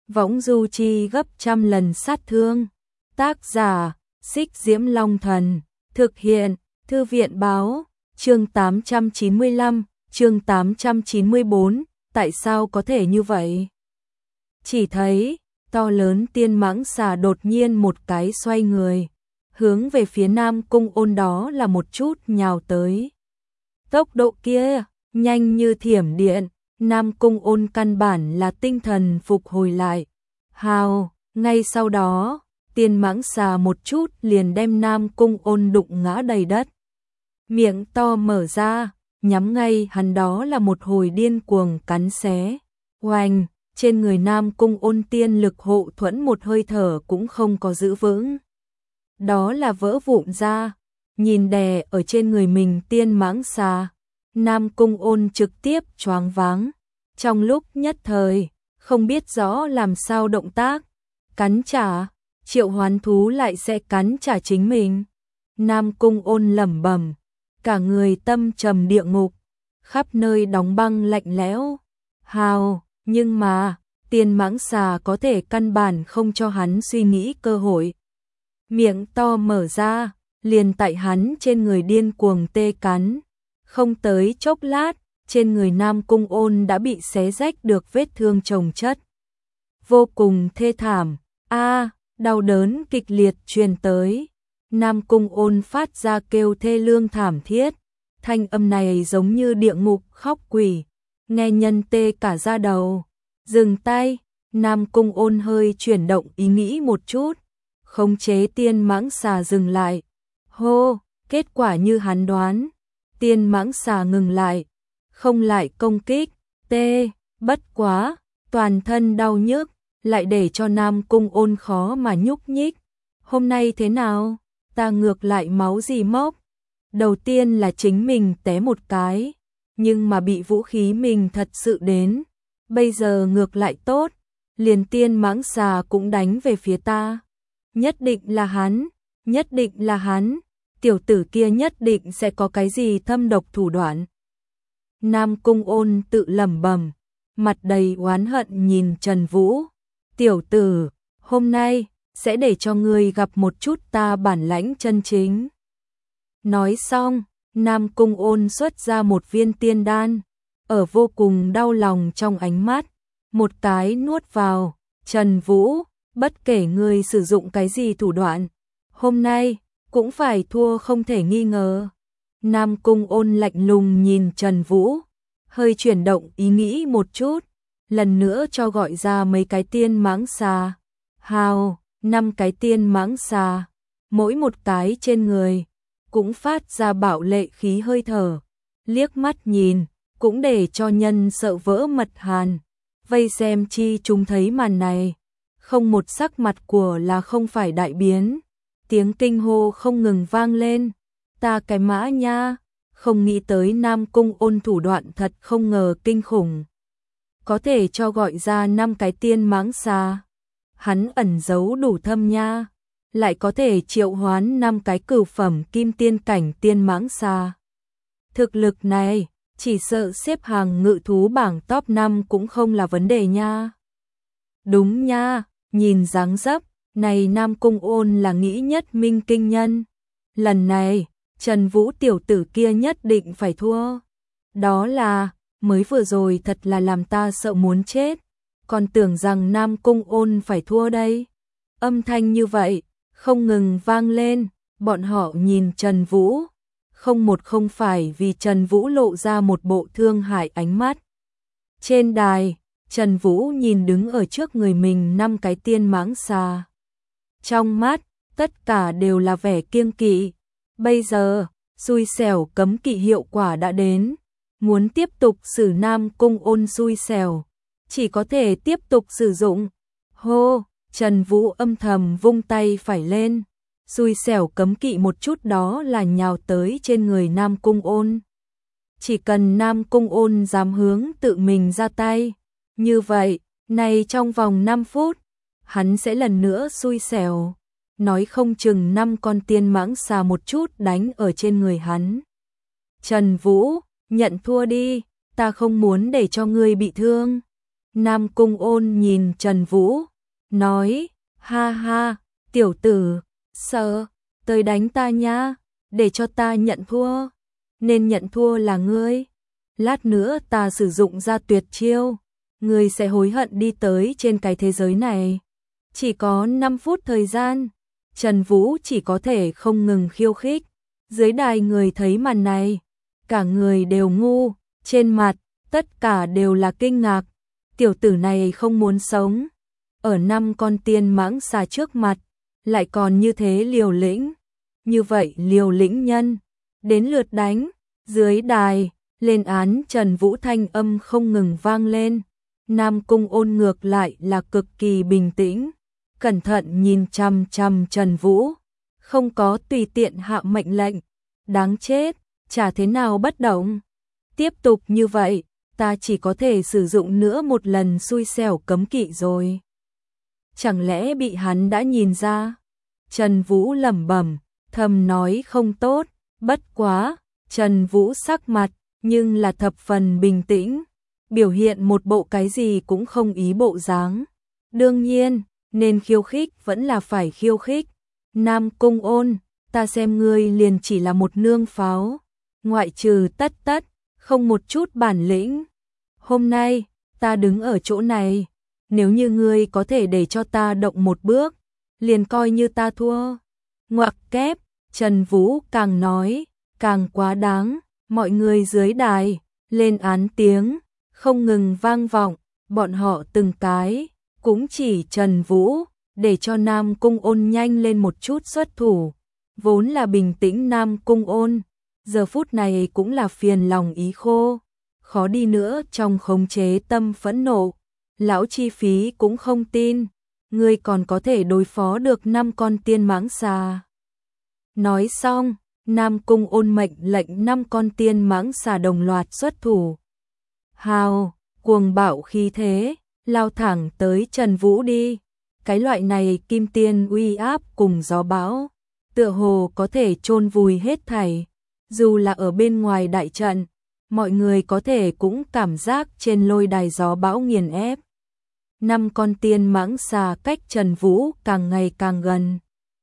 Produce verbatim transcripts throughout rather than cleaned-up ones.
võng du chi gấp trăm lần sát thương. Tác giả, Xích Diễm Long Thần, thực hiện, Thư viện Báo, chương tám trăm chín mươi lăm, chương tám trăm chín mươi bốn, tại sao có thể như vậy? Chỉ thấy, to lớn tiên mãng xà đột nhiên một cái xoay người, hướng về phía Nam Cung Ôn đó là một chút nhào tới. Tốc độ kia, nhanh như thiểm điện, Nam Cung Ôn căn bản là tinh thần phục hồi lại. Hào, ngay sau đó, tiên mãng xà một chút liền đem Nam Cung Ôn đụng ngã đầy đất. Miệng to mở ra, nhắm ngay hắn đó là một hồi điên cuồng cắn xé. Oanh, trên người Nam Cung Ôn tiên lực hộ thuẫn một hơi thở cũng không có giữ vững. Đó là vỡ vụn ra, nhìn đè ở trên người mình tiên mãng xà. Nam Cung Ôn trực tiếp choáng váng, trong lúc nhất thời, không biết rõ làm sao động tác, cắn trả, triệu hoán thú lại sẽ cắn trả chính mình. Nam Cung Ôn lẩm bẩm, cả người tâm trầm địa ngục, khắp nơi đóng băng lạnh lẽo. Hào, nhưng mà, tiên mãng xà có thể căn bản không cho hắn suy nghĩ cơ hội. Miệng to mở ra, liền tại hắn trên người điên cuồng tê cắn. Không tới chốc lát, trên người Nam Cung Ôn đã bị xé rách được vết thương chồng chất. Vô cùng thê thảm, a đau đớn kịch liệt truyền tới. Nam Cung Ôn phát ra kêu thê lương thảm thiết, thanh âm này giống như địa ngục khóc quỷ, nghe nhân tê cả da đầu. Dừng tay, Nam Cung Ôn hơi chuyển động ý nghĩ một chút, khống chế tiên mãng xà dừng lại. Hô, kết quả như hắn đoán, tiên mãng xà ngừng lại, không lại công kích. Tê, bất quá, toàn thân đau nhức, lại để cho Nam Cung Ôn khó mà nhúc nhích. Hôm nay thế nào? Ta ngược lại máu gì mốc. Đầu tiên là chính mình té một cái, nhưng mà bị vũ khí mình thật sự đến. Bây giờ ngược lại tốt, liền tiên mãng xà cũng đánh về phía ta. Nhất định là hắn, nhất định là hắn, tiểu tử kia nhất định sẽ có cái gì thâm độc thủ đoạn. Nam Cung Ôn tự lẩm bẩm, mặt đầy oán hận nhìn Trần Vũ. Tiểu tử, hôm nay sẽ để cho ngươi gặp một chút ta bản lãnh chân chính. Nói xong, Nam Cung Ôn xuất ra một viên tiên đan, ở vô cùng đau lòng trong ánh mắt, một cái nuốt vào. Trần Vũ, bất kể ngươi sử dụng cái gì thủ đoạn, hôm nay cũng phải thua không thể nghi ngờ. Nam Cung Ôn lạnh lùng nhìn Trần Vũ, hơi chuyển động ý nghĩ một chút, lần nữa cho gọi ra mấy cái tiên mãng xà. Hào, năm cái tiên mãng xà, mỗi một cái trên người cũng phát ra bạo lệ khí hơi thở, liếc mắt nhìn cũng để cho nhân sợ vỡ mật hàn. Vây xem chi chúng thấy màn này, không một sắc mặt của là không phải đại biến, tiếng kinh hô không ngừng vang lên. Ta cái mã nha, không nghĩ tới Nam Cung Ôn thủ đoạn thật không ngờ kinh khủng, có thể cho gọi ra năm cái tiên mãng xà. Hắn ẩn giấu đủ thâm nha, lại có thể triệu hoán năm cái cửu phẩm kim tiên cảnh tiên mãng xà. Thực lực này, chỉ sợ xếp hàng ngự thú bảng top năm cũng không là vấn đề nha. Đúng nha, nhìn dáng dấp, này Nam Cung Ôn là nghĩ nhất minh kinh nhân. Lần này, Trần Vũ tiểu tử kia nhất định phải thua. Đó là, mới vừa rồi thật là làm ta sợ muốn chết, còn tưởng rằng Nam Cung Ôn phải thua đây. Âm thanh như vậy, không ngừng vang lên, bọn họ nhìn Trần Vũ, không một không phải vì Trần Vũ lộ ra một bộ thương hại ánh mắt. Trên đài, Trần Vũ nhìn đứng ở trước người mình năm cái tiên mãng xà. Trong mắt, tất cả đều là vẻ kiêng kỵ. Bây giờ, xui xẻo cấm kỵ hiệu quả đã đến. Muốn tiếp tục xử Nam Cung Ôn xui xẻo, chỉ có thể tiếp tục sử dụng. Hô, Trần Vũ âm thầm vung tay phải lên. Xui xẻo cấm kỵ một chút đó là nhào tới trên người Nam Cung Ôn. Chỉ cần Nam Cung Ôn dám hướng tự mình ra tay, như vậy, này trong vòng năm phút, hắn sẽ lần nữa xui xẻo. Nói không chừng năm con tiên mãng xà một chút đánh ở trên người hắn. Trần Vũ, nhận thua đi, ta không muốn để cho ngươi bị thương. Nam Cung Ôn nhìn Trần Vũ, nói, ha ha, tiểu tử, sợ, tới đánh ta nha, để cho ta nhận thua, nên nhận thua là ngươi. Lát nữa ta sử dụng ra tuyệt chiêu, ngươi sẽ hối hận đi tới trên cái thế giới này. Chỉ có năm phút thời gian, Trần Vũ chỉ có thể không ngừng khiêu khích. Dưới đài người thấy màn này, cả người đều ngu, trên mặt, tất cả đều là kinh ngạc. Tiểu tử này không muốn sống, ở năm con tiên mãng xà trước mặt, lại còn như thế liều lĩnh. Như vậy liều lĩnh nhân, đến lượt đánh, dưới đài, lên án Trần Vũ thanh âm không ngừng vang lên. Nam Cung Ôn ngược lại là cực kỳ bình tĩnh, cẩn thận nhìn chằm chằm Trần Vũ, không có tùy tiện hạ mệnh lệnh. Đáng chết, chả thế nào bất động. Tiếp tục như vậy, ta chỉ có thể sử dụng nữa một lần xui xẻo cấm kỵ rồi. Chẳng lẽ bị hắn đã nhìn ra? Trần Vũ lẩm bẩm, thầm nói không tốt, bất quá, Trần Vũ sắc mặt, nhưng là thập phần bình tĩnh, biểu hiện một bộ cái gì cũng không ý bộ dáng. Đương nhiên, nên khiêu khích vẫn là phải khiêu khích. Nam Cung Ôn, ta xem ngươi liền chỉ là một nương pháo, ngoại trừ tất tất, không một chút bản lĩnh. Hôm nay, ta đứng ở chỗ này, nếu như ngươi có thể để cho ta động một bước, liền coi như ta thua. Ngoặc kép, Trần Vũ càng nói, càng quá đáng, mọi người dưới đài, lên án tiếng, không ngừng vang vọng, bọn họ từng cái, cũng chỉ Trần Vũ, để cho Nam Cung Ôn nhanh lên một chút xuất thủ. Vốn là bình tĩnh Nam Cung Ôn, giờ phút này cũng là phiền lòng ý khô, khó đi nữa trong khống chế tâm phẫn nộ. Lão Chi Phí cũng không tin, ngươi còn có thể đối phó được năm con tiên mãng xà. Nói xong, Nam Cung Ôn mệnh lệnh năm con tiên mãng xà đồng loạt xuất thủ. Hào, cuồng bạo khí thế, lao thẳng tới Trần Vũ đi. Cái loại này kim tiên uy áp cùng gió bão, tựa hồ có thể chôn vùi hết thảy. Dù là ở bên ngoài đại trận, mọi người có thể cũng cảm giác trên lôi đài gió bão nghiền ép. Năm con tiên mãng xà cách Trần Vũ càng ngày càng gần.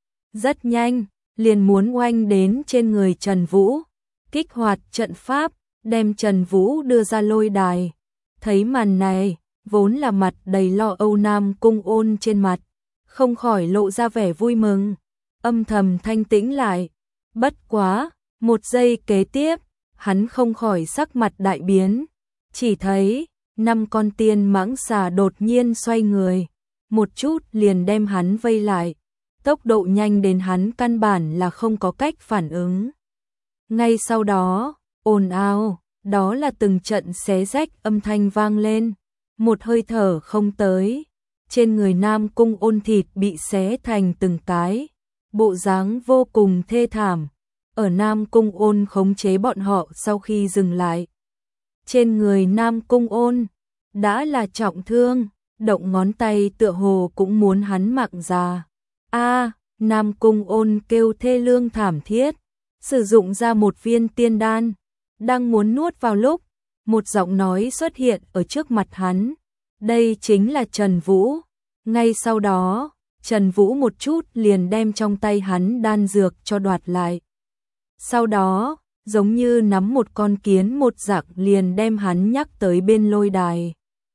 Rất nhanh, liền muốn oanh đến trên người Trần Vũ, kích hoạt trận pháp, đem Trần Vũ đưa ra lôi đài. Thấy màn này, vốn là mặt đầy lo âu Nam Cung Ôn trên mặt, không khỏi lộ ra vẻ vui mừng, âm thầm thanh tĩnh lại. Bất quá, một giây kế tiếp, hắn không khỏi sắc mặt đại biến, chỉ thấy năm con tiên mãng xà đột nhiên xoay người, một chút liền đem hắn vây lại, tốc độ nhanh đến hắn căn bản là không có cách phản ứng. Ngay sau đó, ồn ào, đó là từng trận xé rách âm thanh vang lên, một hơi thở không tới, trên người Nam Cung Ôn thịt bị xé thành từng cái, bộ dáng vô cùng thê thảm. Ở Nam Cung Ôn khống chế bọn họ sau khi dừng lại, trên người Nam Cung Ôn đã là trọng thương, động ngón tay tựa hồ cũng muốn hắn mạng già. A, Nam Cung Ôn kêu thê lương thảm thiết, sử dụng ra một viên tiên đan, đang muốn nuốt vào lúc, một giọng nói xuất hiện ở trước mặt hắn. Đây chính là Trần Vũ. Ngay sau đó, Trần Vũ một chút liền đem trong tay hắn đan dược cho đoạt lại. Sau đó, giống như nắm một con kiến một dạng liền đem hắn nhắc tới bên lôi đài.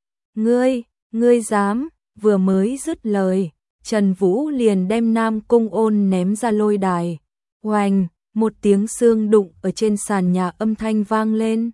Ngươi, ngươi dám, vừa mới dứt lời, Trần Vũ liền đem Nam Cung Ôn ném ra lôi đài. Oành, một tiếng xương đụng ở trên sàn nhà âm thanh vang lên.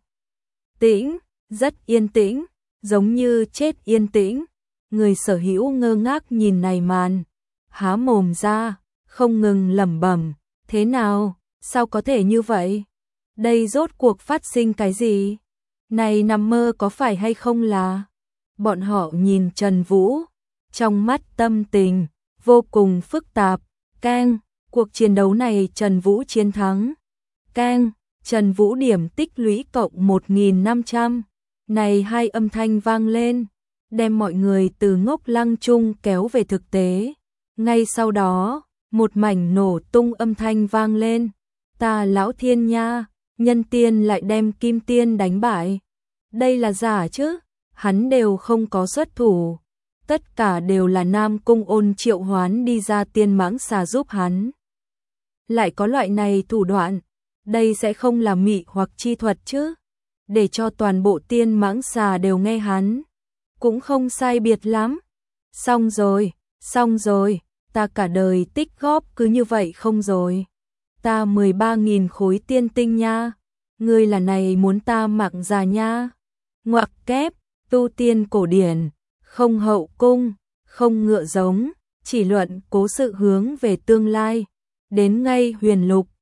Tĩnh, rất yên tĩnh, giống như chết yên tĩnh. Người sở hữu ngơ ngác nhìn này màn, há mồm ra, không ngừng lẩm bẩm, thế nào, sao có thể như vậy? Đây rốt cuộc phát sinh cái gì? Này nằm mơ có phải hay không là? Bọn họ nhìn Trần Vũ, trong mắt tâm tình vô cùng phức tạp. Keng, cuộc chiến đấu này Trần Vũ chiến thắng. Keng, Trần Vũ điểm tích lũy cộng một nghìn năm trăm. Này hai âm thanh vang lên, đem mọi người từ ngốc lăng chung kéo về thực tế. Ngay sau đó, một mảnh nổ tung âm thanh vang lên. Ta lão thiên nha, nhân tiên lại đem kim tiên đánh bại. Đây là giả chứ? hắn đều không có xuất thủ, tất cả đều là Nam Cung Ôn triệu hoán đi ra tiên mãng xà giúp hắn. Lại có loại này thủ đoạn, đây sẽ không là mị hoặc chi thuật chứ, để cho toàn bộ tiên mãng xà đều nghe hắn, cũng không sai biệt lắm. Xong rồi, xong rồi, ta cả đời tích góp cứ như vậy không rồi. Ta mười ba nghìn khối tiên tinh nha, ngươi là này muốn ta mặc già nha. Ngoặc kép, tu tiên cổ điển, không hậu cung, không ngựa giống, chỉ luận cố sự hướng về tương lai, đến ngay huyền lục.